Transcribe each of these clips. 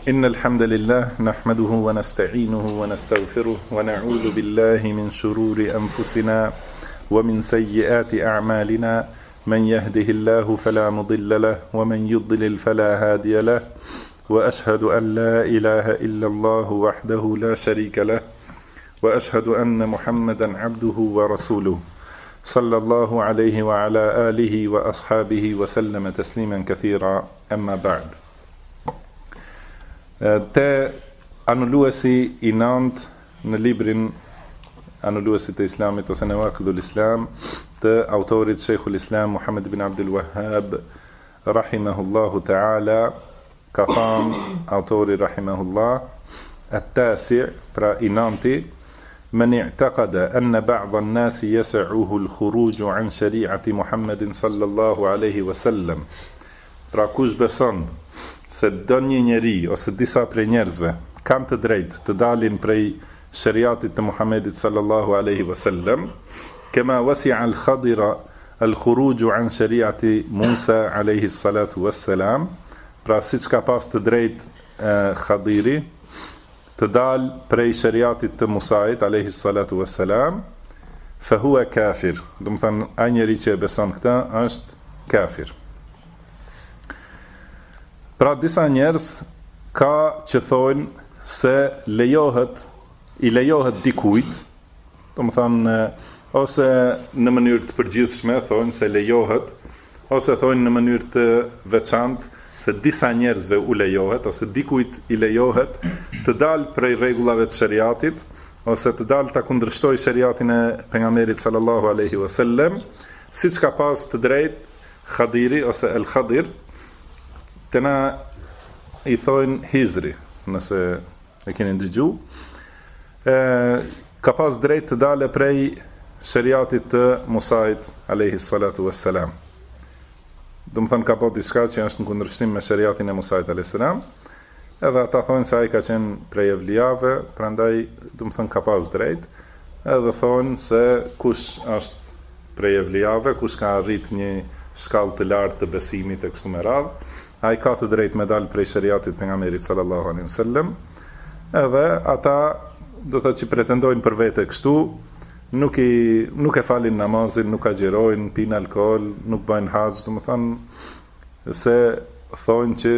إن الحمد لله نحمده ونستعينه ونستغفره ونعوذ بالله من شرور أنفسنا ومن سيئات أعمالنا من يهده الله فلا مضل له ومن يضلل فلا هادي له وأشهد أن لا إله إلا الله وحده لا شريك له وأشهد أن محمدا عبده ورسوله صلى الله عليه وعلى آله وأصحابه وسلم تسليما كثيرا أما بعد. Te anulluesi I nant në librin Anulluesit të Islamit ose Nawaqidul Islam të autorit Sheikhul Islam Muhammad bin Abdul Wahhab rahimahullahu ta'ala, ka thënë autori rahimahullah at-tasi' pra I nanti من اعتقد أن بعض الناس يسعه الخروج عن شريعة محمد صلى الله عليه وسلم. Pra kush beson se do një njeri ose disa prej njerëzve kanë të drejtë të dalin prej shariatit të Muhamedit sallallahu alaihi wasallam, kama wasi'a al-Khadira al-khuruj an shariati Musa alaihi salatu wassalam, pra siç ka pas të drejtë Khadiri të dal prej shariatit të Musait alaihi salatu wassalam, fa huwa kafir. Do të thënë ai njeri që beson këtë është kafir. Pra disa njerëz ka që thonë se I lejohet dikujt, do të thënë ose në mënyrë të përgjithshme thonë se lejohet, ose thonë në mënyrë të veçantë se disa njerëzve u lejohet ose dikujt I lejohet të dalë prej rregullave të shariatit ose të dalë ta kundërshtoj shariatin e pejgamberit sallallahu alaihi wasallam, siç ka pas të drejtë Khadiri ose El Khadir, të na I thojnë Hizri, nëse e keni dëgju, ka pas drejt të dale prej shariatit të Musait alayhi salatu wassalam. Do të thënë ka po diçka që është në kundërshtim me shariatin e Musait alayhi salam, edhe ata thonë se ai ka qenë prej evlijave, prandaj do të thënë ka pas drejt, edhe thonë se kush është prej evlijave, kush ka arrit një shkallë të lartë të besimit e kështu me radhë, ai ka të drejtë me dalë prej shariatit pejgamberit sallallahu alaihi wasallam, edhe ata do të thotë që pretendojnë për vete kështu, nuk e falin namazin, nuk agjerojnë, pinë alkool, nuk bëjnë haxh, do të thonë se thonë që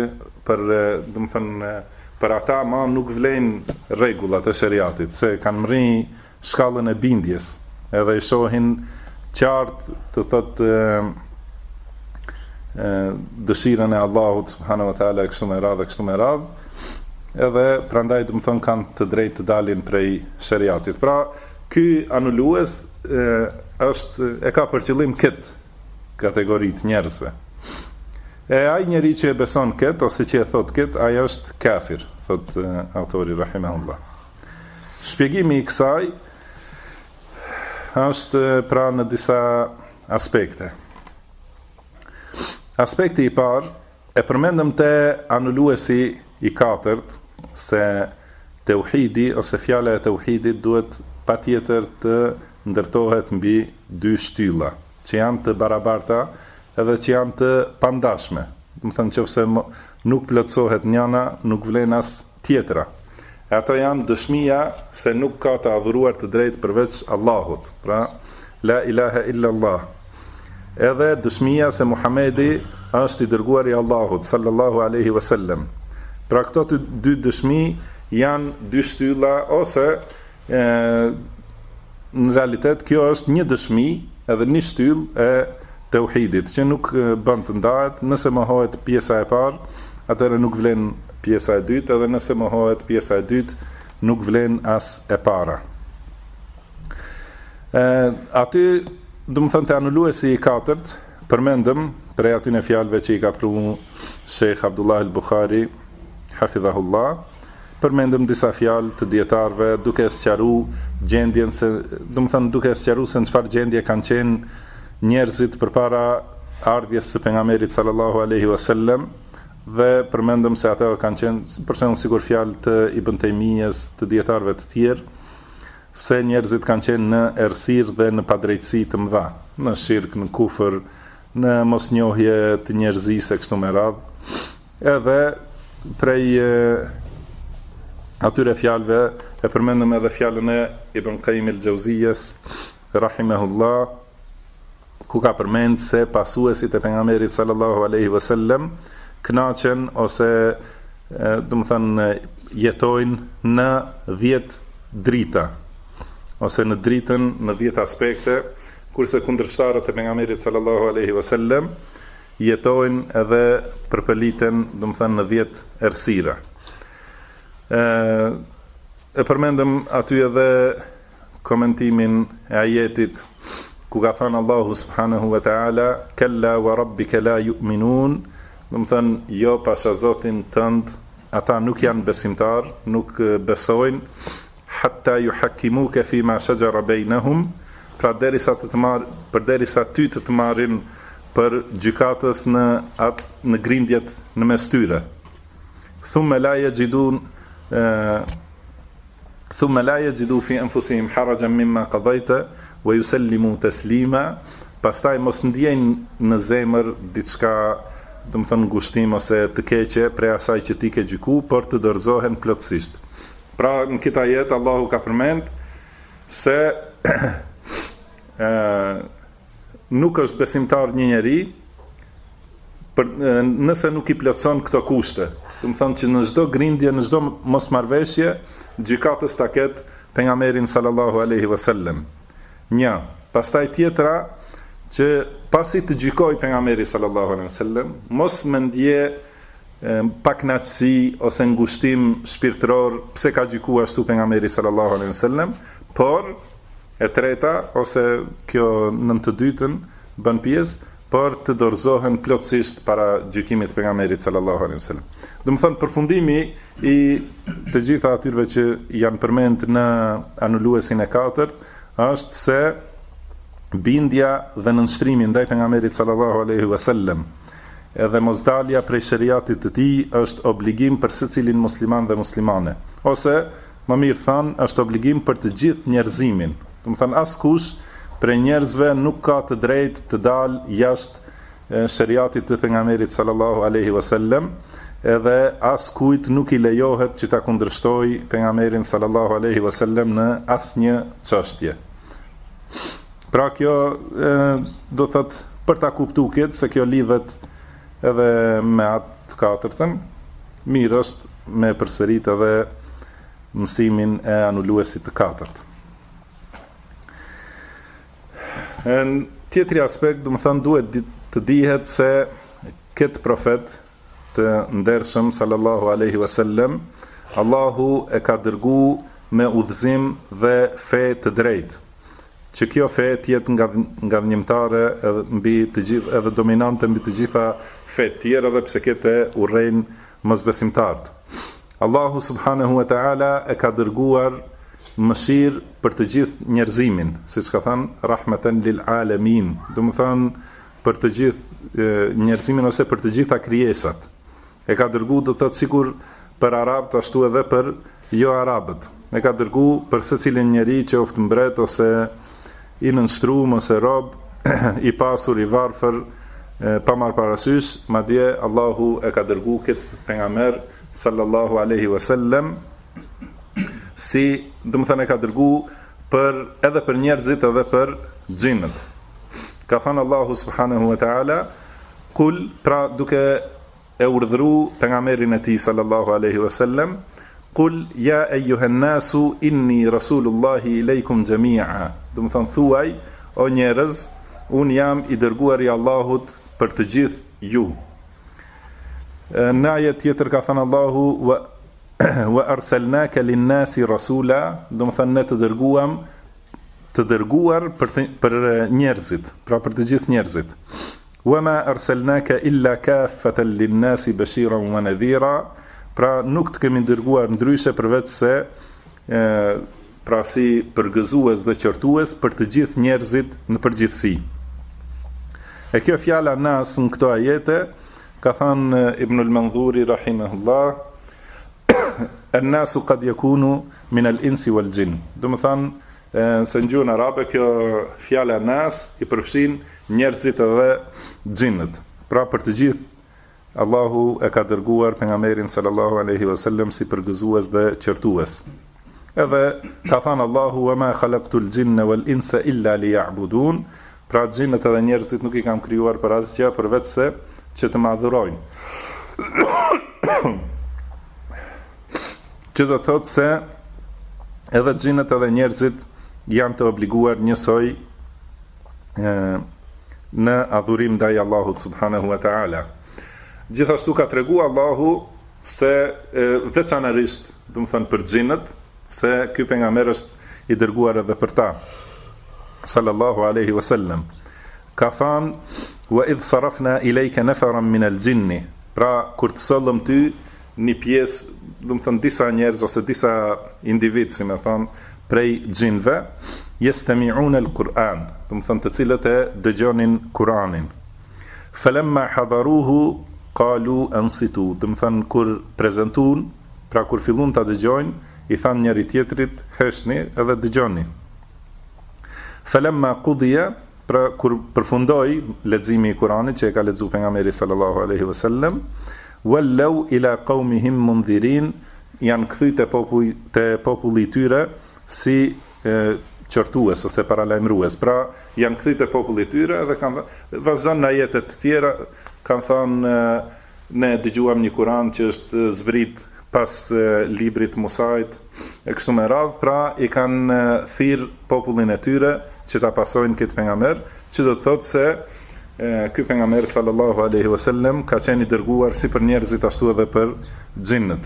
për ata ma nuk vlejnë rregullat e shariatit, se kanë mri shkallën e bindjes, edhe I shohin qartë të thotë dëshirën e Allahut subhanahu wa taala kështu me radhë, edhe prandaj do të thonë kanë të drejtë të dalin prej shariatit. Pra ky anullues e ka për qëllim këtë kategoritë njerëzve. E ai njeri që e beson këtë ose që e thot këtë, ai është kafir, thot autori rahimahullah. Shpjegimi I kësaj është pra në disa aspekte. Aspekti I parë e përmendëm te anulluesi I katërt se tauhidi ose fjala e tauhidit duhet patjetër të ndërtohet mbi dy shtylla, që janë të barabarta edhe që janë të pandashme. Do të thënë nëse nuk plotësohet njëna, nuk vlen as tjetra. E ato janë dëshmia se nuk ka të adhuruar të drejtë përveç Allahut, pra la ilaha illa Allah. Edhe dëshmia se Muhamedi është I dërguari I Allahut sallallahu alaihi wasallam. Pra këto të dy dëshmi janë dy shtylla ose në realitet kjo është një dëshmi edhe një shtyllë e tauhidit që nuk bën të ndahet. Nëse mohohet pjesa e parë, atëherë nuk vlen pjesa e dytë, edhe nëse mohohet pjesa e dytë, nuk vlen as e para. Aty do të thënë të anulluesi I katërt, përmendëm prej aty në fjalëve që I ka pru Sheikh Abdullah al-Bukhari hafidhahullah, përmendëm disa fjalë të dietarëve duke sqaruar gjendjen se, do të thënë duke sqaruar se në çfarë gjendje kanë qenë njerëzit përpara ardhjes së pejgamberit sallallahu alaihi wasallam, dhe përmendëm se ata kanë qenë për shembull sigur fjalë të Ibn Taymiyes, të dietarëve të tjerë, se njerëzit kanë qenë në errësirë dhe në padrejtësi të mëdha, në shirk, në kufër, në mosnjohje të njerëzisë kështu me radhë. Edhe prej atyre fjalëve e përmendëm edhe fjalën e Ibn Qayyim al-Jauziyes rahimahullah, ku ka përmend se pasuesit e pejgamberit sallallahu alaihi wasallam kënaqen ose do të thënë jetojnë në 10 drita ose në dritën në 10 aspekte, kurse kundërshtarët e pejgamberit sallallahu alaihi wasallam jetojnë edhe përpeliten, do të thënë në 10 errësira. E përmendëm aty edhe komentimin e ajetit ku ka thënë Allahu subhanahu wa ta'ala kalla wa rabbika la yu'minun, do të thënë jo pasha Zotin tënd ata nuk janë besimtar, nuk besojnë, hatta yuhakkimuka fi ma shajara bainahum, pra përderisa ty të të marrin për gjykatës në grindjet në mes tyre. Thumma la yajidu fi anfusihim harajan mimma qadayta wa yusallimu taslima, pastaj mos ndjejnë në zemër diçka, do të thënë ngushtim ose të keqe prej asaj që ti ke gjyku, por të dorëzohen plotësisht. Pra në këtë ajet Allahu ka përmend se nuk është besimtar një njeri nëse nuk i plotson këto kushte. Do të thonë që në çdo grindje, në çdo mosmarrveshje, gjykatës ta ketë pejgamberin sallallahu alaihi wasallam. Një, pastaj tjetra që pasi të gjykoj pejgamberi sallallahu alaihi wasallam, mos më ndje pakënaqësi ose ngushtim shpirtëror pse ka gjykuar ashtu pejgamberi sallallahu alaihi wasallam, por e treta ose kjo në të dytën bën pjesë për të dorëzohen plotësisht para gjykimit të pejgamberit sallallahu alaihi wasallam. Do të thonë përfundimi i të gjitha atyre që janë përmend në anuluesin e 4 është se bindja dhe nënshtrimi ndaj pejgamberit sallallahu alaihi wasallam edhe mosdalja prej shariatit të tij është obligim për secilin musliman dhe muslimane, ose më mirë thënë është obligim për të gjithë njerëzimin. Do të thënë askush prej njerëzve nuk ka të drejtë të dalë jashtë shariatit të pejgamberit sallallahu alaihi wasallam, edhe askujt nuk i lejohet që ta kundërshtojë pejgamberin sallallahu alaihi wasallam në asnjë çështje. Pra kjo do thotë për ta kuptuar këtë se kjo lidhet edhe me atë 4-ën, mirë është me përsërit edhe mësimin e anuluesit të 4-të. Në tjetri aspekt, do të thënë duhet të dihet se këtë profet të ndershëm sallallahu alaihi wasallam, Allahu e ka dërgu me udhëzim dhe fe të drejtë, që kjo fe të jetë nga vënjimtare mbi të gjithë edhe dominante mbi të gjitha fe të tjera, edhe pse këtë urrejnë mosbesimtarët. Allahu subhanahu wa ta'ala e ka dërguar mëshirë për të gjithë njerëzimin, siç ka thënë rahmatan lil alamin, do të thënë për të gjithë njerëzimin ose për të gjitha krijesat. E ka dërguar, do të thotë sikur për arabët ashtu edhe për jo arabët. E ka dërguar për secilin njeri që oftë mbret ose i nënshtruar ose rob, i pasur, i varfër, pa marrë parasysh, madje Allahu e ka dërguar këtë pejgamber sallallahu alaihi wasallam si, do të thënë, e ka dërguar edhe për njerëzit edhe për xhinët. Ka thënë Allahu subhanahu wa ta'ala, kul, pra duke e urdhëruar pejgamberin e tij sallallahu alaihi wasallam, kul ya ayyuhan nasu inni rasulullahi ilaykum jami'a. Do të thënë thuaj, o njerëz, un jam i dërguar i Allahut për të gjithë ju. Në ajet tjetër ka thënë Allahu wa arsalnaka lin-nasi rasula, do të thënë ne të dërguar për njerëzit, pra për të gjithë njerëzit. Wa ma arsalnaka illa kaffatan lin-nasi bashiran wa nadhira, pra nuk të kemi dërguar ndryshe përveç se pra si përgëzues dhe qortues për të gjithë njerëzit në përgjithësi. E kjo fjala nas në këto ajete ka thënë Ibnul Mandhuri rahimahullah, an-nasu qad yakunu min al-insi wal-jinn. Do të thënë se në gjuhën arabe kjo fjala nas i përfshin njerëzit edhe xhinët, pra për të gjithë Allahu e ka dërguar pejgamberin sallallahu alaihi wasallam si përgëzues dhe qortues. Edhe ka thënë Allahu: "Wa ma khalaqtul jinna wal insa illa liya'budun", pra xhinët edhe njerëzit nuk I kam krijuar për asgjë përveç se që të më adhurojnë. Që do thotë se edhe xhinët edhe njerëzit janë të obliguar njësoj në adhurim ndaj Allahut subhanahu wa ta'ala. Gjithashtu ka tregu Allahu se veçanërisht, do të thënë për xhinët, se ky pejgamber është I dërguar edhe për ta, sallallahu alaihi wasallam. Ka thënë: "Wa idh sarafna ilayka nafaran min al-jinni", pra kur të sollëm ty një pjesë, do të thënë disa njerëz ose disa individ, si më thon, prej xhinëve, yastami'una al-Qur'an, do të thënë të cilët e dëgjonin Kur'anin. Falamma hadaruhu qalu ansitu, do të thënë kur prezantuan, pra kur fillun ta dëgjojnë, I thanë njëri tjetrit: "Heshni edhe dëgjoni." Falamma qudiya, pra kur përfundoi leximi I Kuranit që e ka lexuar pejgamberi sallallahu alaihi wasallam, wallau ila qaumihim mundhirin, janë kthyt te populli I tyre si qortues ose paralajmërues. Pra janë kthyt te populli I tyre dhe kanë vazhdon në ajete të tjera, kanë thënë: "Ne dëgjuam një Kuran që është zbrit pas librit Musait e kështu me radhë", pra I kanë thirr popullin e tyre që ta pasojnë këtë pejgamber, që do të thotë se ky pejgamber sallallahu alaihi wasallam ka qenë I dërguar si për njerëzit ashtu edhe për xhinët.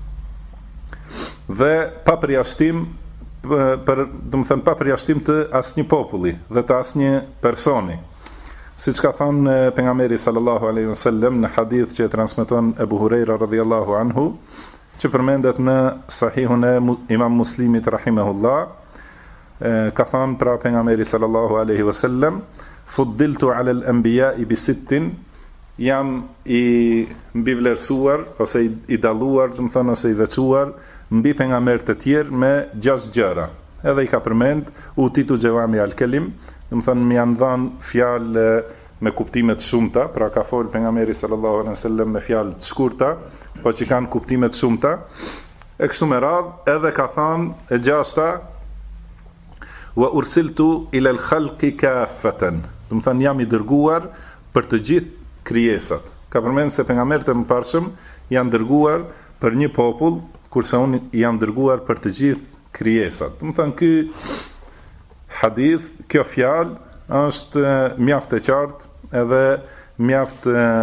Dhe pa përjashtim do të thënë pa përjashtim të asnjë populli dhe të asnjë personi. Siç ka thënë pejgamberi sallallahu alaihi wasallam në hadith që e transmeton Ebu Hurajra radhiyallahu anhu, që përmendet në Sahihun e Imam Muslimit rahimahullah, ka thënë pra pejgamberi sallallahu alaihi wasallam: "Fuddiltu 'ala al-anbiya'i bi sittin", jam I mbi vlerësuar ose I dalluar, do të thënë ose I veçuar mbi pejgamberët të tjerë me 6 gjëra. Edhe I ka përmend utitu xhewami al-kelim, do të thënë më janë dhënë fjalë me kuptime të shumta, pra ka folë pejgamberi sallallahu alaihi wasallam me fjalë të shkurta, po që kanë kuptime të shumta. E kështu me radhë, edhe ka thënë e gjashta: "Wa ursiltu ila al-khalqi kaffatan", do të thënë jam I dërguar për të gjithë krijesat. Ka përmend se pejgamberët e mëparshëm janë dërguar për një popull, kurse unë jam dërguar për të gjithë krijesat. Do të thënë ky hadith, kjo fjalë është mjaft e qartë edhe mjaft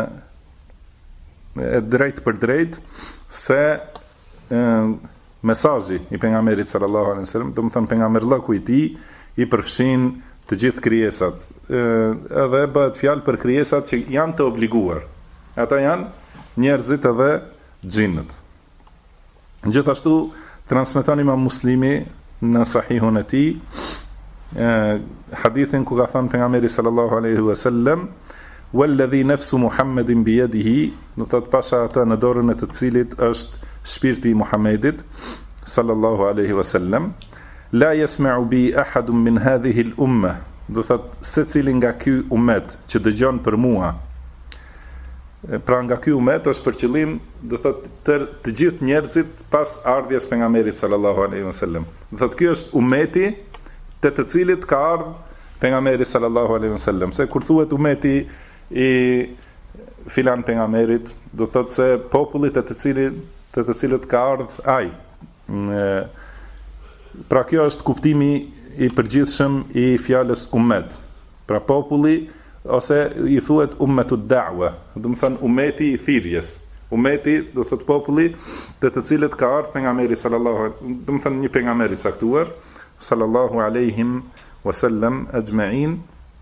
e drejt për drejt se mesazhi I pejgamberit sallallahu alaihi wasallam, do të thënë pejgamberllëku I tij I përfshin të gjithë krijesat. Edhe bëhet fjalë për krijesat që janë të obliguar. Ata janë njerëzit edhe xhinët. Gjithashtu transmeton Imam Muslimi në Sahihun e tij hadithin ku ka thënë pejgamberi sallallahu alaihi wasallam: "Walladhi nafsu Muhammedin bi yadihi", do thot pasha ata në dorën e të cilit është shpirti I Muhamedit sallallahu alaihi wasallam, "La yasma'u bi ahadun min hadhihi al-umma", do thot secili nga ky umet që dëgjon për mua. Pra nga ky umet është për qëllim, do thot të gjithë njerëzit pas ardhjes pejgamberit sallallahu alaihi wasallam. Do thot ky është umeti të cilit ka ardhur pejgamberi sallallahu alaihi wasallam. Se kur thuhet umeti I filan pejgamberit, do thot se popullit të cilët ka ardhur ai. Pra kjo është kuptimi I përgjithshëm I fjalës ummet. Pra populli ose I thuhet ummetud da'wa, do të thënë umeti I thirrjes. Umeti do thot populli të cilët ka ardhur pejgamberi sallallahu alaihi, do të thënë një pejgamber I caktuar sallallahu alaihim wasallam ajma'in.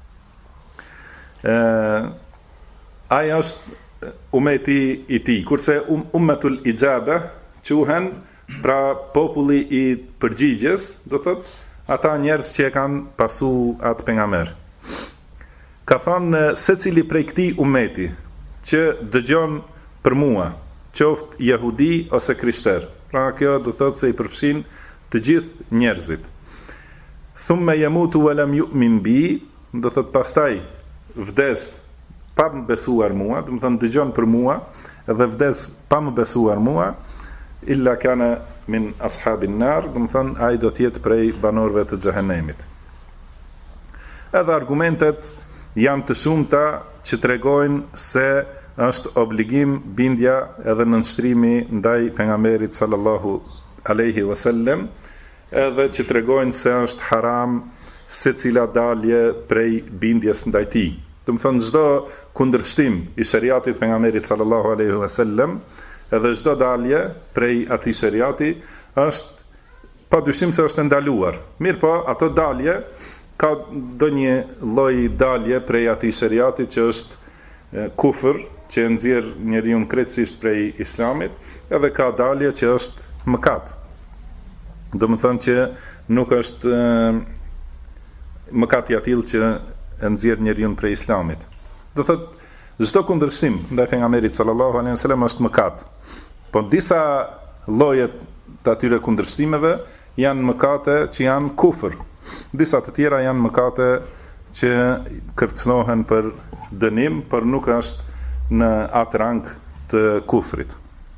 Ai është umeti I tij, kurse ummetul ijabe quhen pra populli I përgjigjes, do thot ata njerëz që e kanë pasu atë pejgamber. Ka thënë secili prej këtij umeti që dëgjon për mua, qoftë jehudi ose krishter. Pra kjo do thot se I përfshin të gjithë njerëzit. Thumma yamutu wa lam yu'min bi, do thot pastaj vdes pa më besuar mua, do të thënë dëgjon për mua dhe vdes pa më besuar mua, illa kana min ashabin nar, do të thënë ai do të jetë prej banorëve të xhehenemit. Edhe argumentet janë të shumta që tregojnë se është obligim bindja edhe nënshtrimi ndaj pejgamberit sallallahu alaihi wasallam, edhe që tregojnë se është haram secila dalje prej bindjes ndaj tij. Do të thonë çdo kundërshtim i shariatit pejgamberit sallallahu alaihi wasallam, edhe çdo dalje prej atij shariati është padyshim se është ndaluar. Mirë po, ato dalje ka ndonjë lloj dalje prej atij shariati që është kufër, që nxjerr njeriu krejtësisht prej islamit, edhe ka dalje që është mëkat. Do të thonë që nuk është mëkat i atill që nxjerr njeriu prej islamit. Do thotë çdo kundërshtim ndaj pejgamberit sallallahu alaihi wasallam është mëkat. Po disa lloje të atyre kundërshtimeve janë mëkate që janë kufër. Disa të tjera janë mëkate që kërcënohen për dënim, por nuk është në atë rang të kufrit.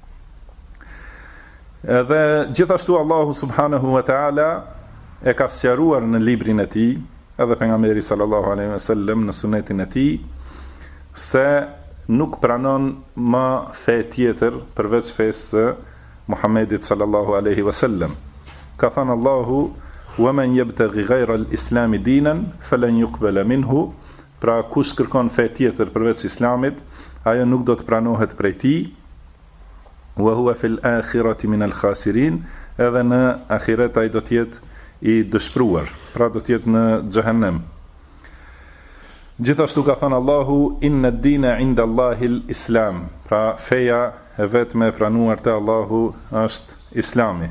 Edhe gjithashtu Allahu subhanahu wa ta'ala e ka sqaruar në librin e tij, edhe pejgamberi sallallahu alaihi wasallam në sunetin e tij, se nuk pranon më fe tjetër përveç fesë së Muhammedit sallallahu alaihi wasallam. Ka thënë Allahu: "Wa man yabtaghi ghayra al-islam dinan falan yuqbala minhu", pra kush kërkon fe tjetër përveç islamit, ajo nuk do të pranohet prej tij. "Wa huwa fil akhirati min al-khasirin", edhe në ahiret ai do të jetë i dëshpëruar, pra do të jetë në xhehenem. Gjithashtu ka thënë Allahu: "Inna ad-dina 'inda Allahi al-islam", pra feja e vetme e pranuar te Allahu është Islami.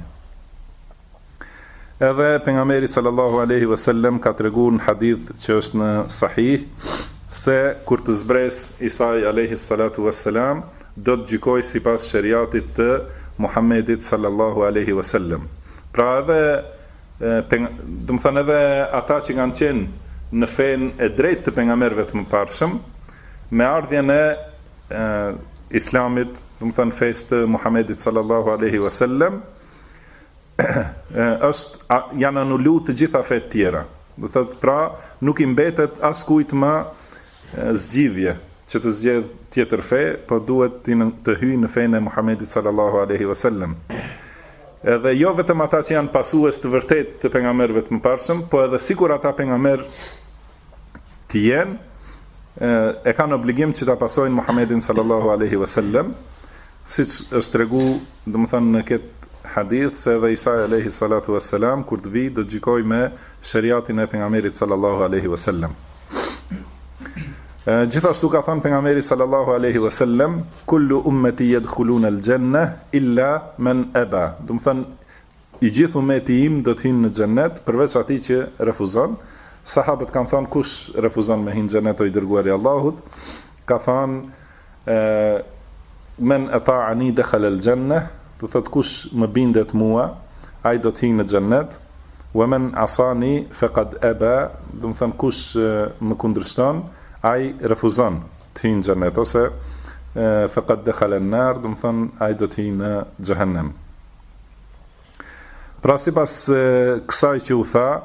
Edhe pejgamberi sallallahu alaihi wasallam ka treguar në hadith që është në sahih se kur të zbres Isa alaihi salatu wassalam do të gjykoj sipas shariatit të Muhammedit sallallahu alaihi wasallam. Pra do të thënë edhe ata që kanë qenë në fen e drejtë të pejgamberëve të mëparshëm, me ardhjen e islamit, do të thënë fesë të Muhammedit sallallahu alaihi wasallam, janë anulu të gjitha fet tjera. Do thotë pra nuk i mbetet askujt më zgjidhje që të zgjedh tjetër fe, po duhet të hyjë në fenë e Muhammedit sallallahu alaihi wasallam. Edhe jo vetëm ata që janë pasues të vërtet të pejgamberëve të mëparshëm, po edhe sikur ata pejgamber të jenë, e kanë obligim që ta pasojnë Muhammedin sallallahu alaihi wasallam, siç është treguar, domethënë në këtë hadith se edhe Isa alayhi salatu wassalam kur të vi do të gjykoj me shariatin e pejgamberit sallallahu alaihi wasallam. Gjithashtu ka thënë pejgamberi sallallahu alaihi wasallam: "Kullu ummati yadkhuluna al-janna illa man aba", do të thënë i gjithë ummeti im do të hyjnë në xhennet përveç atij që refuzon. Sahabët kanë thënë: "Kush refuzon me hyjnë në xhennet o i dërguari i Allahut?" Ka thënë: "Men ata'ani dakhala al-janna", do thot kush më bindet mua, ai do të hyjë në xhennet. "Wa man asani faqad aba", do të thon kush më kundërshton, ai refuzon të hyjë në xhennet, ose faqad dakhala an-nar, do të thon ai do të hyjë në xhehenem. Pra sipas kësaj që u tha,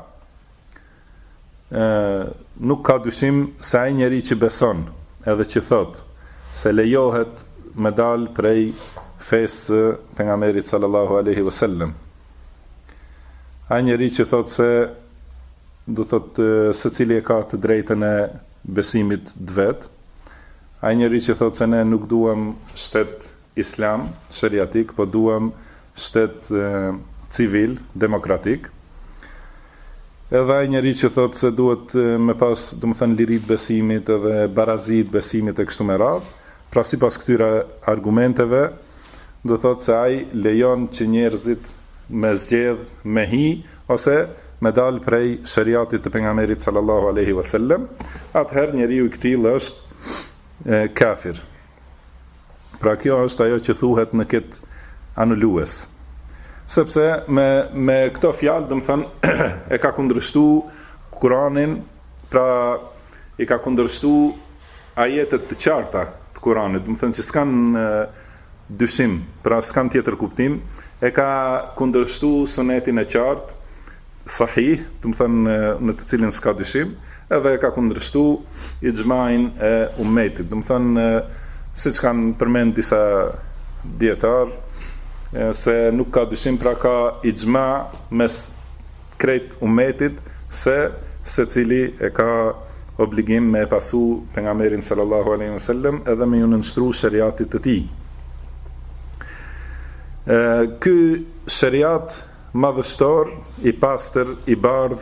nuk ka dyshim se ai njeri që beson edhe që thot se lejohet me dal prej fesë pejgamberit sallallahu alaihi wasallam. Ai njeri që thot se do thot secili e ka të drejtën e besimit vet. Ai njeri që thot se ne nuk duam shtet islam shariatik, po duam shtet civil, demokratik. Edhe ai njeri që thot se duhet me pas, domethënë lirit besimit edhe barazit besimit e kështu me radhë. Pra sipas këtyre argumenteve do thot se ai lejon që njerëzit me zgjedh, me hi, ose me dal prej shariatit të pejgamberit sallallahu alaihi wasallam, atëherë njeriu i këtill është kafir. Pra kjo është ajo që thuhet në këtë anulues. Sepse me këto fjalë, domethënë, e ka kundërshtuar Kur'anin, pra i ka kundërshtuar ajetet të qarta të Kuranit, do të thënë që s'kan dyshim, pra s'kan tjetër kuptim, e ka kundërshtuar sunetin e qartë, sahih, do të thënë në të cilin s'ka dyshim, edhe e ka kundërshtuar ixhmain e ummetit, do të thënë siç kanë përmend disa dietar se nuk ka dyshim, pra ka ixhma mes krejt ummetit se secili e ka obligim me pasu pejgamberin sallallahu alaihi wasallam edhe me ju nënshtru shariatit të tij. Ky shariat madhështor, i pastër, i bardh,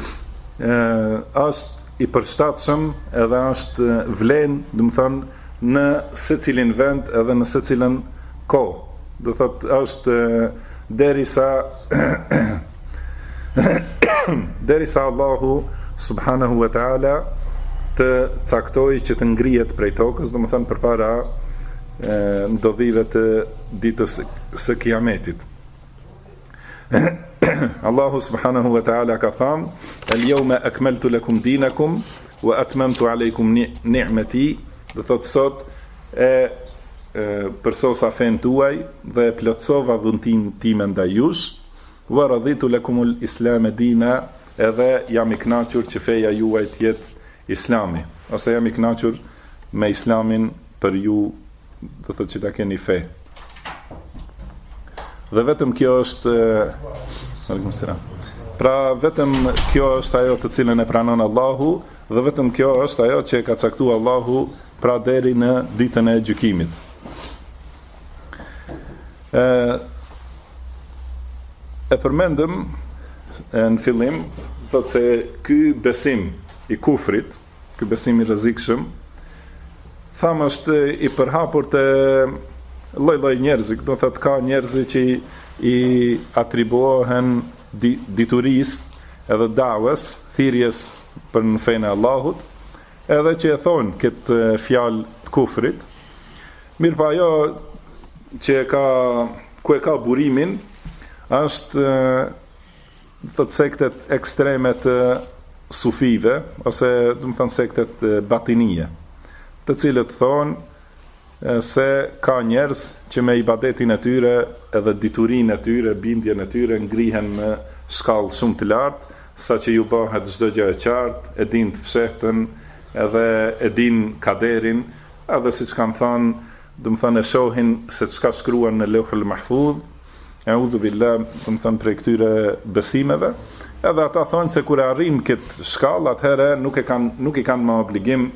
është i përshtatshëm edhe është vlen, do të thënë, në secilin vend edhe në secilën kohë. Do thotë është derisa Allahu subhanahu wa ta'ala të caktoj që të ngrihet prej tokës, do të thënë përpara ndodhive të ditës së Kiametit. Allahu subhanahu wa ta'ala ka thënë: "El-yawma akmaltu lakum dinakum wa atmamtu alaykum ni'mati", do thotë sot përsosa fen tuaj dhe plotsova dhuntin time ndaj jush, wa raditu lakumul islam dina, edhe jam i kënaqur që feja juaj të jetë Islami, ose jam i kënaqur me Islamin për ju, do thotë që ta keni fe. Dhe vetëm kjo është pra vetëm kjo është ajo të cilën e pranon Allahu, dhe vetëm kjo është ajo që e ka caktuar Allahu pra deri në ditën e gjykimit. E përmendëm në fillim, thotë se ky besim i kufrit, ky besim i rrezikshëm, thamë është i përhapur të lloj-lloj njerëzi, do thotë ka njerëzi që i atribuohen diturisë edhe davës, thirrjes për në fenë e Allahut, edhe që e thonë këtë fjalë të kufrit. Mirë pa ajo që ku e ka burimin, është thot sektet ekstreme të sufive, ose do të thënë sektet batinije, të cilët thonë se ka njerëz që me ibadetin e tyre edhe diturinë e tyre, bindjen e tyre ngrihen në shkallë shumë të lartë, sa që ju bëhet çdo gjë e qartë, e din të fshehtën, edhe e din kaderin, edhe siç kanë thënë, do të thënë e shohin se çka shkruan në Lauhul Mahfuz, eudhu billah, do të thënë prej këtyre besimeve, edhe ata thonë se kur arrin këtë shkallë, atëherë nuk i kanë më obligim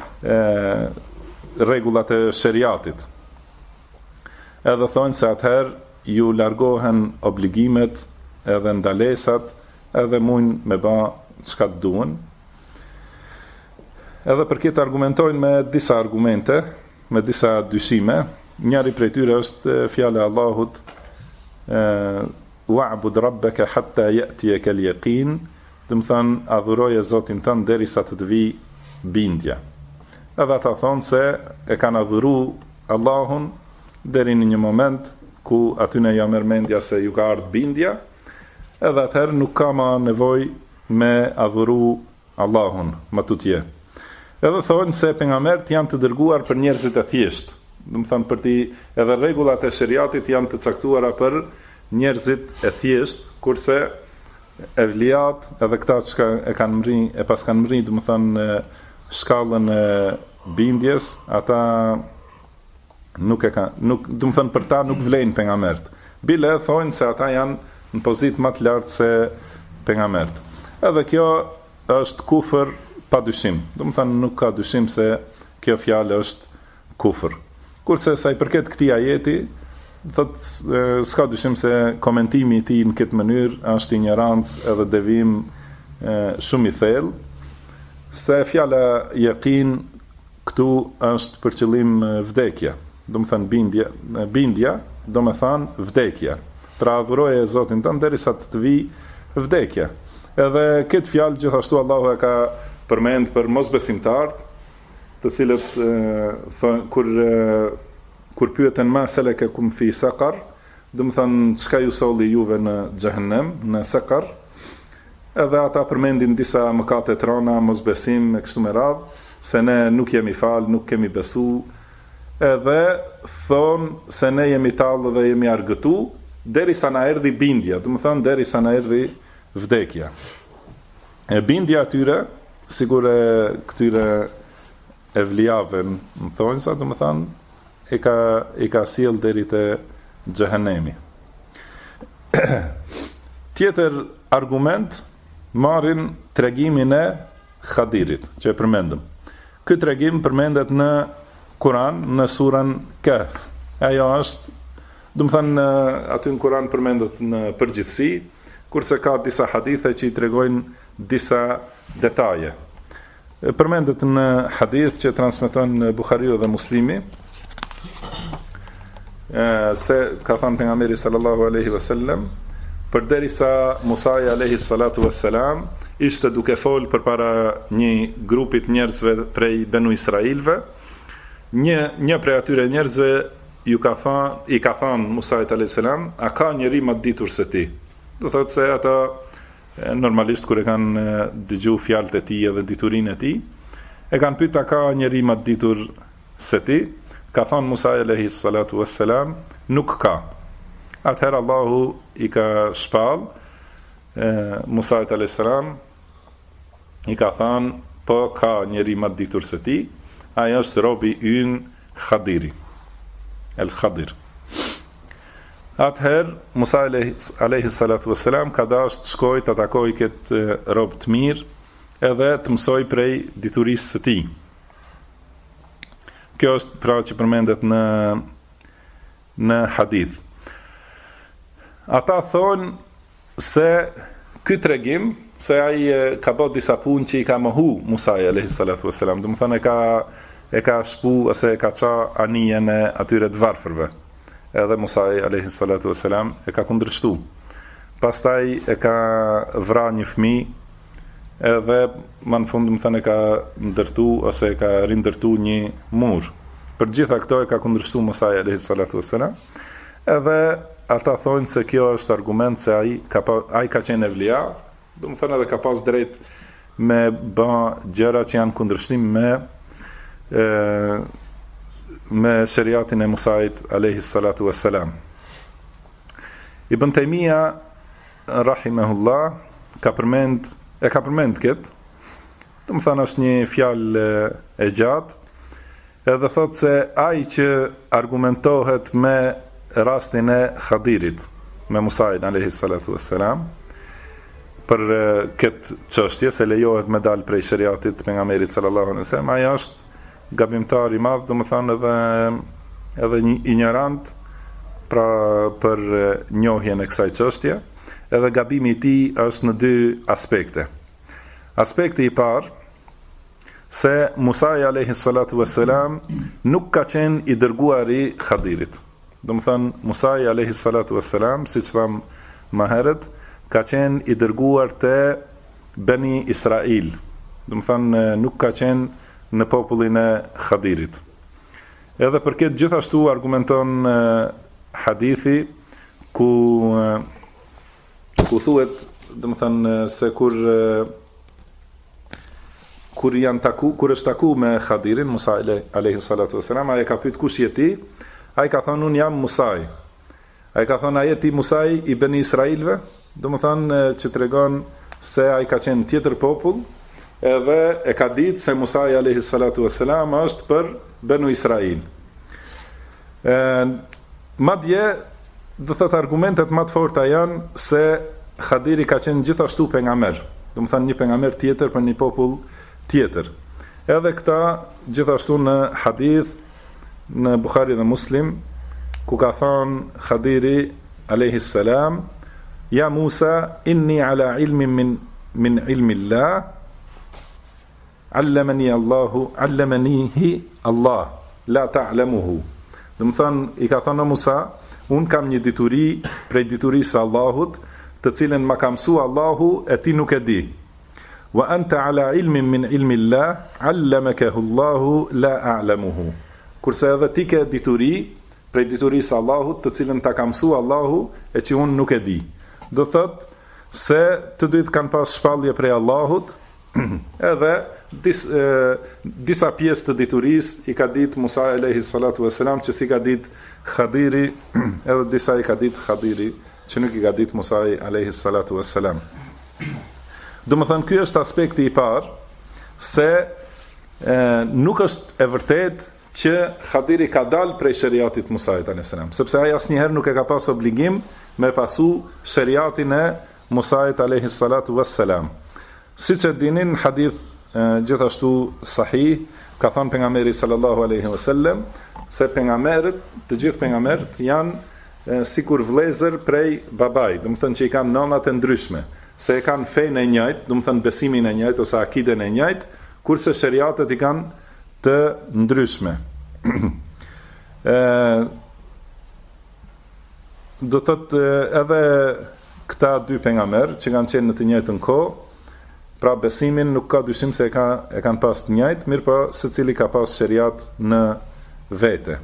rregullat e shariatit. Edhe thonë se atëherë ju largohen obligimet edhe ndalesat, edhe mund me ba çka të duan. Edhe për këtë argumentojnë me disa argumente, me disa dyshime. Njëri prej tyre është fjala e Allahut: "Wa'bud rabbaka hatta ya'tiyaka al-yaqin", do të thënë adhuroje Zotin tënd derisa të vijë bindja. Edhe ata thonë se e kanë adhuru Allahun deri në një moment ku aty në ja merr mendja se ju ka ardhur bindja, edhe atëherë nuk ka më nevojë me adhuru Allahun më tutje. Edhe thonë se pejgamberët janë të dërguar për njerëzit e thjeshtë, do të thënë për ti edhe rregullat e shariatit janë të caktuara për njerëzit e thjeshtë, kurse evliat edhe këta që e kanë mri, e pas kanë mri, do të thënë shkallën e bindjes, ata nuk e kanë, nuk, do të thënë për ta nuk vlejnë pejgamberët. Bile thonë se ata janë në pozitë më të lartë se pejgamberët. Edhe kjo është kufër pa dyshim. Do të thënë nuk ka dyshim se kjo fjalë është kufër. Kurse sa i përket këtij ajeti, thotë s'ka dyshim se komentimi i tij në këtë mënyrë është ignorancë edhe devim shumë i thellë, se fjala yaqin këtu është për qëllim vdekja. Do të thënë bindja, do të thënë vdekja. Pra adhuroje Zotin tënd derisa të vijë vdekja. Edhe këtë fjalë gjithashtu Allahu e ka përmend për mosbesimtarët, të cilët kur pyeten ma selekakum fi saqar, do të thënë çka ju solli juve në xhehenem, në saqar, edhe ata përmendin disa mëkate të rënda, mosbesim e kështu me radhë, se ne nuk jemi falë, nuk kemi besu, edhe thonë se ne jemi talë dhe jemi argëtu, deri sa na erdhi bindja, do të thonë deri sa na erdhi vdekja. E bindja atyre, sigur e këtyre evlijave, më thonë sa, do të thonë, e ka sjell deri te xhehenemi. Tjetër argument marrin tregimin e Khadirit, që e përmendëm. Ky tregim përmendet në Kur'an, në surën Kahf. Ajo është, do të thënë, aty në Kur'an përmendet në përgjithësi, kurse ka disa hadithe që i tregojnë disa detaje. Përmendet në hadith që transmeton Buhariu dhe Muslimi, se ka thënë pejgamberi sallallahu alaihi wasallam, përderisa Musa alayhi salatu wassalam ishte duke fol përpara një grupit njerëzve prej Benu Israilve, një prej atyre njerëzve i ka thënë Musa alayhi salam, a ka njeri më të ditur se ti? Do thotë se ata normalisht kur e kanë dëgju fjalët e tij dhe diturinë e tij, e kanë pyetur a ka njeri më të ditur se ti? Ka thënë Musa alayhi salatu wassalam, nuk ka. Atëherë Allahu i ka shpall Musa alayhi salam, i ka thënë, po ka njeri më të ditur se ti, ai është robi ynë Khadiri, el Khadir. Atëherë Musa alayhi salatu wassalam ka dashur të shkojë të takojë këtë rob të mirë, edhe të mësoj prej diturisë së tij. Kjo është pra që përmendet në hadith. Ata thonë se ky tregim, se ai ka bërë disa punë që i ka mohu Musa alayhi salatu wassalam, do të thonë e ka shpu ose e ka ça anijen e atyre të varfërve. Edhe Musa alayhi salatu wassalam e ka kundërshtu. Pastaj e ka vrarë një fëmijë, edhe më në fund më thënë e ka ndërtu ose e ka rindërtu një mur. Për gjitha këto e ka kundërshtu Musa alayhi salatu wassalam, edhe ata thonë se kjo është argument se ai ka qenë evlija, do më thënë edhe ka pas drejt me bë gjëra që janë kundërshtim me shariatin e Musait alayhi salatu wassalam. Ibn Taymija rahimahullah ka përmend këtë, do më thënë është një fjalë e gjatë, edhe thotë se ai që argumentohet me rastin e Khadirit, me Musa'in alayhi salatu wassalam, për këtë çështje se lejohet me dal prej shariatit pejgamberit sallallahu alaihi wasallam, ai është gabimtar i madh, do më thënë edhe një ignorant pra për njohjen e kësaj çështje. Edhe gabimi i tij është në dy aspekte. Aspekti i parë, se Musa alayhi salatu wassalam nuk ka qenë i dërguari i Khadirit. Do të thënë Musa alayhi salatu wassalam, siç tham më herët, ka qenë i dërguar te Beni Israil. Do të thënë nuk ka qenë në popullin e Khadirit. Edhe për këtë gjithashtu argumenton hadithi ku thuhet, do të thënë se kur është taku me Khadirin, Musa alayhi salatu wassalam, ai ka pyet kush je ti? Ai ka thonë unë jam Musai. Ai ka thonë a je ti Musai i Beni Israilve? Do të thënë që tregon se ai ka qenë tjetër popull, edhe e ka ditë se Musa alayhi salatu wassalam është për Benu Israil. Madje do thot argumentet më të forta janë se Khadiri ka qenë gjithashtu pejgamber. Do të thënë një pejgamber tjetër për një popull tjetër. Edhe këta gjithashtu në hadith në Buhari dhe Muslim, ku ka thënë Khadiri alayhi salam, ja Musa inni ala ilmin min ilmi Allah, allamanihi Allah, la ta'lamuhu. Do të thënë i ka thënë Musa, un kam një dituri prej diturisë së Allahut, të cilën ma ka mësua Allahu e ti nuk e di. Wa anta ala ilmin min ilmi Allah, allamakahu Allahu la a'lamuhu. Kurse edhe ti ke dituri prej diturisë së Allahut, të cilën ta ka mësua Allahu e që unë nuk e di. Do thot se të dytë kanë pas shpallje prej Allahut, edhe disa pjesë të diturisë i ka ditë Musa alayhi salatu wassalam, që si ka ditë Khadiri, edhe disa i ka ditë Khadiri, që nuk i ka ditë Musa alayhi salatu wassalam. Domethënë ky është aspekti i parë, se nuk është e vërtet që Khadiri ka dalë prej shariatit Musait alayhis salam, sepse ai asnjëherë nuk e ka pas obligim me pasu shariatin e Musait alayhis salatu wassalam. Siç e dini në hadith gjithashtu sahih, ka thënë pejgamberi sallallahu alaihi wasallam se pejgamberët, të gjithë pejgamberët janë sikur vëllezër prej babait, do të thënë që i kanë nënat e ndryshme, se e kanë fenë e njëjtë, do të thënë besimin e njëjtë ose akiden e njëjtë, kurse shariatet i kanë të ndryshme. Do thotë edhe këta dy pejgamber që kanë qenë në të njëjtën kohë, pra besimin nuk ka dyshim se e kanë pas të njëjtë, mirë po secili ka pas shariat në vete.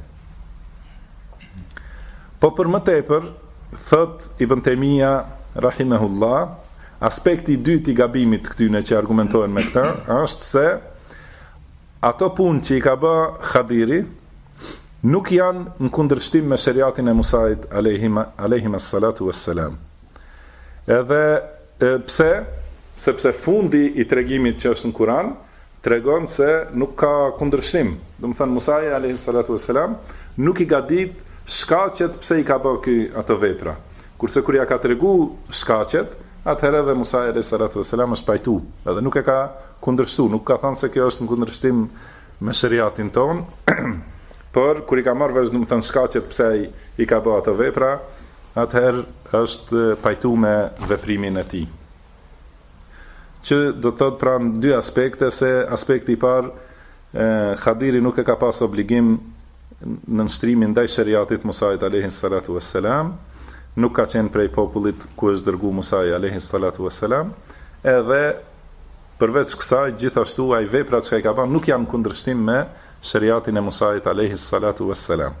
Po për më tepër, thot Ibn Taymija rahimahullah, aspekti i dytë i gabimit këtyne që argumentohen me këta, është se ato punë që i ka bë Khadiri nuk janë në kundërshtim me shariatin e Musait alayhi salatu wassalam. Edhe pse? Sepse fundi i tregimit që është në Kur'an tregon se nuk ka kundërshtim. Do të thënë Musa alayhi salatu wassalam nuk i ka ditë shkaqet pse i ka bërë ato vepra. Kurse kur ja ka tregu shkaqet, atëherë edhe Musa alayhi salatu wassalam është pajtu, edhe nuk e ka kundërshtuar, nuk ka thënë se kjo është në kundërshtim me shariatin ton, por kur i ka marrë vesh, do të thënë shkaqet pse i ka bërë ato vepra, atëherë është pajtu me veprimin e tij. Që do të thotë pra në dy aspekte, se aspekti i parë, Khadiri nuk e ka pas obligim në nështrimin ndaj shariatit Musait alayhi salatu wassalam, nuk ka qenë prej popullit ku është dërgu Musai alayhi salatu wassalam, edhe përveç kësaj gjithashtu ai veprat që i ka bërë nuk janë kundërshtim me shariatin e Musait alayhi salatu wassalam.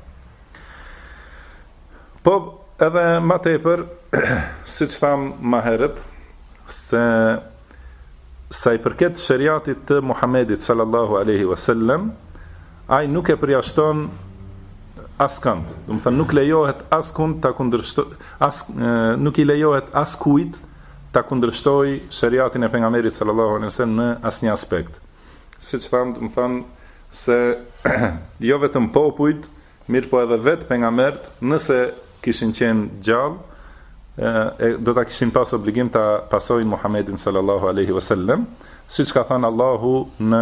Po edhe më tepër, siç tham më herët, se sa i përket shariatit të Muhamedit sallallahu alaihi wasallam, ai nuk e përjashton askënd. Do të thënë nuk lejohet askund ta nuk i lejohet askujt ta kundërshtoj shariatin e pejgamberit sallallahu alaihi wasallam në asnjë aspekt. Siç tham, do të thënë se jo vetëm popujt, mirë po edhe vetë pejgamberët, nëse kishin qenë gjallë, do ta kishin pas obligim ta pasojnë Muhammedin sallallahu alaihi wasallam, siç ka thënë Allahu në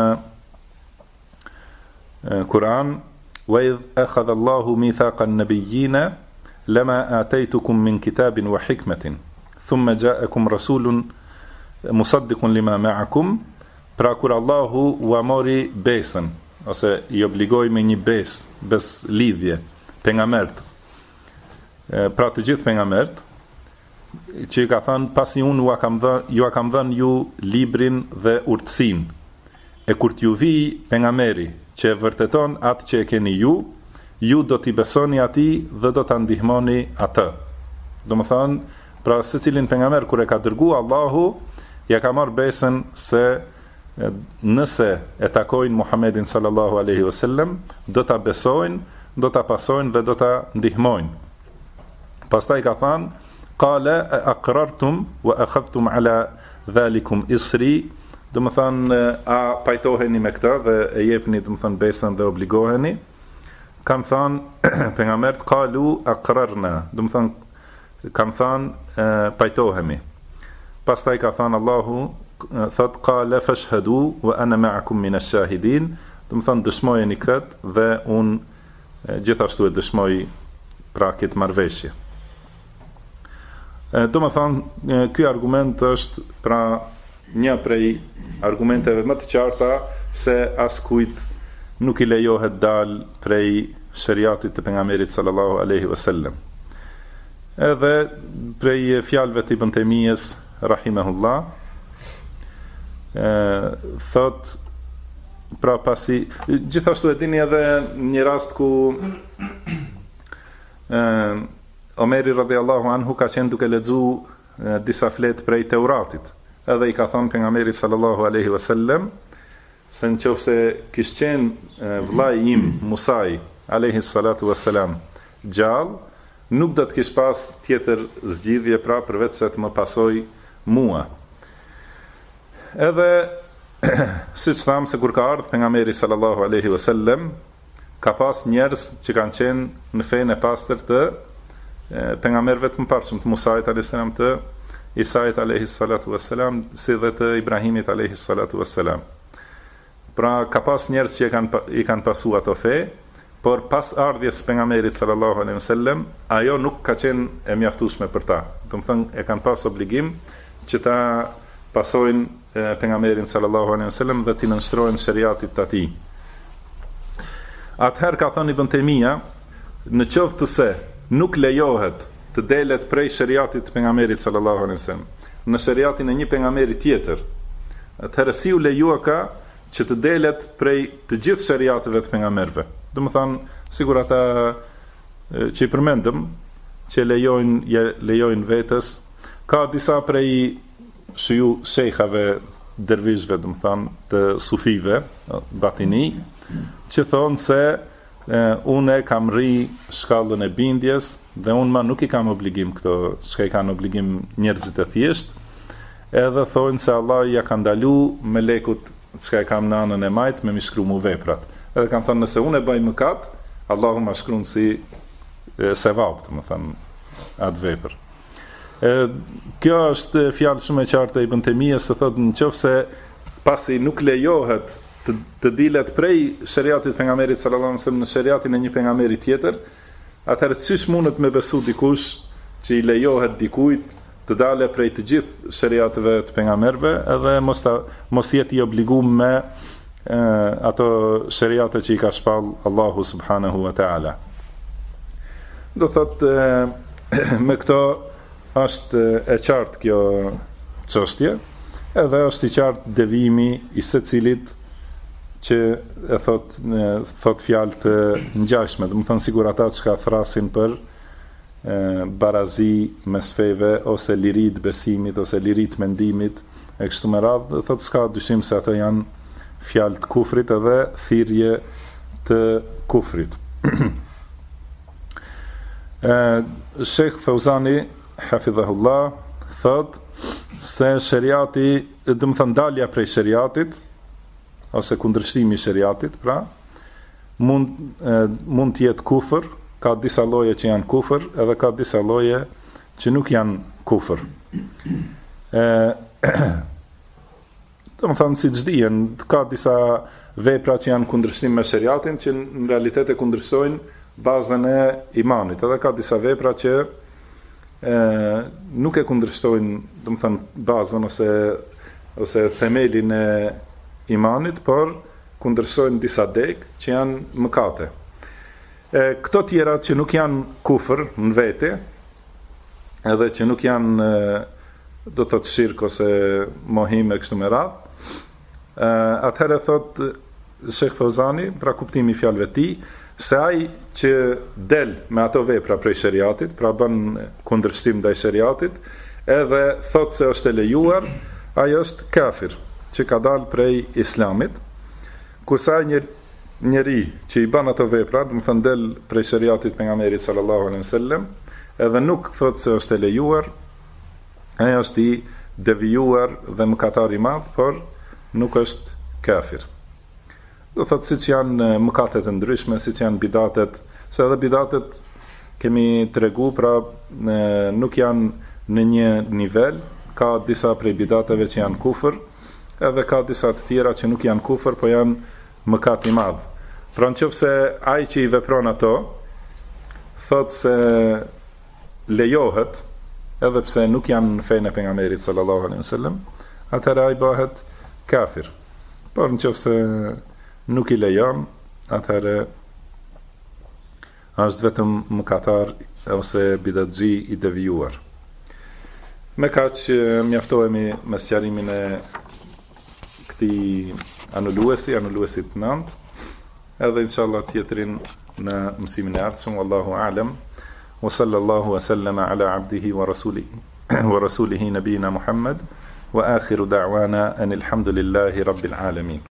Kur'an: "Wa idh akhadha Allahu mithaqa an-nabiyyina lama ataytukum min kitabin wa hikmatin thumma ja'akum rasulun musaddiqun lima ma'akum", pra kur Allahu u mori besën ose i obligoi me një bes lidhje pejgambert, pra të gjithë pejgambert, që i ka thënë pasi unë ju kam dhënë ju librin dhe urtësin, e kur t'ju vi pejgamberi që e vërteton atë që e keni ju do t'i besoni atij dhe do t'a ndihmoni atë. Do më thënë, pra secilin pejgamber kur e ka dërgu Allahu, ja ka marrë besën se nëse e takojnë Muhammedin sallallahu alaihi wasallam, do t'a besojnë, do t'a pasojnë dhe do t'a ndihmojnë. Pastaj ka thënë: "Qala aqrartum wa akhadhtum ala dhalikum isri", do më thënë, a pajtoheni me këtë dhe e jepni, do më thënë, besën dhe obligoheni. Kam thënë pejgambert: "Qalu aqrarna", do më thënë, kam thënë pajtohemi. Pastaj ka thënë Allahu, thot: "Qala fashhadu wa ana ma'akum min ash-shahidin", do më thënë, dëshmojeni këtë dhe unë gjithashtu e dëshmoj pra këtë marrëveshje. Do më thënë, ky argument është pra një prej argumenteve më të qarta se askujt nuk i lejohet dal prej shariatit të pejgamberit sallallahu alaihi wasallam. Edhe prej fjalëve të Ibn Taymijës rahimahullah, thot, pra pasi gjithashtu e dini edhe një rast ku Omeri radhiyallahu anhu ka qenë duke lexu disa fletë prej Teuratit, edhe i ka thënë pejgamberit sallallahu alaihi wasallam se në qofse kishtë qenë vllai im Musai alayhi salatu wassalam gjallë, nuk do të kish pas tjetër zgjidhje pra përveç se të më pasoj mua. Edhe siç tham se kur ka ardhur pejgamberi sallallahu alaihi wasallam, ka pas njerëz që kanë qenë në fenë e pastër të pejgamberëve të mëparshëm, të Musait alayhis salam, të Isait alayhis salatu wassalam, si dhe të Ibrahimit alayhis salatu wassalam. Pra ka pas njerëz që i kanë pasu ato fe, por pas ardhjes pejgamberit sallallahu alaihi wasallam, ajo nuk ka qenë e mjaftueshme për ta. Do të thënë e kanë pas obligim që ta pasojnë pejgamberin sallallahu alaihi wasallam dhe t'i nënshtrojnë shariatit të atij. Atëherë ka thënë Ibn Taymija, në qoftë se nuk lejohet të delet prej shariatit të pejgamberit sallallahu alaihi wasallam në shariatin e një pejgamberi tjetër, atëherë si u lejuar ka që të delet prej të gjithë shariateve të pejgamberëve. Do të thonë, sigur ata që i përmendëm, që lejojnë vetes, ka disa prej shejkhave, dervishve, do të thonë, të sufive, batini, që thonë se unë kam rri shkallën e bindjes dhe unë nuk i kam obligim këto, çka i kanë obligim njerëzit e thjesht, edhe thonë se Allah ja ka ndalu me lekut çka i kam në anën e majt me mi shkru mu veprat. Edhe kanë thënë nëse unë e bëj mëkat, Allahu ma shkruan si sevap, do të thënë, atë vepër. Kjo është fjalë shumë e qartë e Ibn Taymijës, se thotë nëse pasi nuk lejohet të dilet prej shariatit pejgamberit sallallahu alaihi wasallam në shariatin e një pejgamberi tjetër, atëherë çish mundet me besu dikush që i lejohet dikujt të dale prej të gjithë shariateve të pejgamberëve, edhe mos jetë i obliguar me ato shariate që i ka shpall Allahu subhanahu wa taala. Do thotë me këto është e qartë kjo çështje, edhe është i qartë devijimi i secilit që e thot fjalë të ngjashme, do të thonë sigur ata që thrasin për barazi mes feve, ose lirit besimit, ose lirit mendimit, e kështu me radhë, thot s'ka dyshim se ato janë fjalë të kufrit edhe thirrje të kufrit. Sheikh Fauzani hafidhahullah thot se shariati, do të thonë dalja prej shariatit ose kundërshtimi i shariatit, pra mund të jetë kufër, ka disa lloje që janë kufër, edhe ka disa lloje që nuk janë kufër. Do të thonë siç dihen, ka disa vepra që janë kundërshtim me shariatin, që në realitet e kundërsojnë bazën e imanit, edhe ka disa vepra që nuk e kundërshtojnë, do të thonë bazën ose themelin e imanit, por kundërsojnë disa deg që janë mëkate. Këto tjera që nuk janë kufër në vete, edhe që nuk janë do të thotë shirk ose mohim e kështu me radhë, atëherë thot Sheikh Fauzani, pra kuptimi i fjalëve të tij, se ai që del me ato vepra prej shariatit, pra bën kundërshtim ndaj shariatit, edhe thot se është e lejuar, ai është kafir, që ka dalë prej islamit, kurse ai njeri që i bën ato vepra, do të thënë del prej shariatit pejgamberit sallallahu alaihi wasallam, edhe nuk thot se është e lejuar, ai është i devijuar dhe mëkatar i madh, por nuk është kafir. Do thot siç janë mëkatet e ndryshme, siç janë bidatet, se edhe bidatet kemi tregu, pra nuk janë në një nivel, ka disa prej bidateve që janë kufër, edhe ka disa të tjera që nuk janë kufër, po janë mëkat i madh. Pra nëse ai që i vepron ato thot se lejohet, edhe pse nuk janë në fenë e pejgamberit sallallahu alaihi wasallam, atëherë ai bëhet kafir. Por nëse nuk i lejon, atëherë është vetëm mëkatar ose bidatxhi i devijuar. Me kaq mjaftohemi me sqarimin e këtij anulluesit 9, edhe inshallah tjetrin në mësimin e ardhshëm. Wallahu a'lam, wa sallallahu wa sallama ala abdihi wa rasulihi nabiyina Muhammad, wa akhiru da'wana anil hamdulillahi rabbil alamin.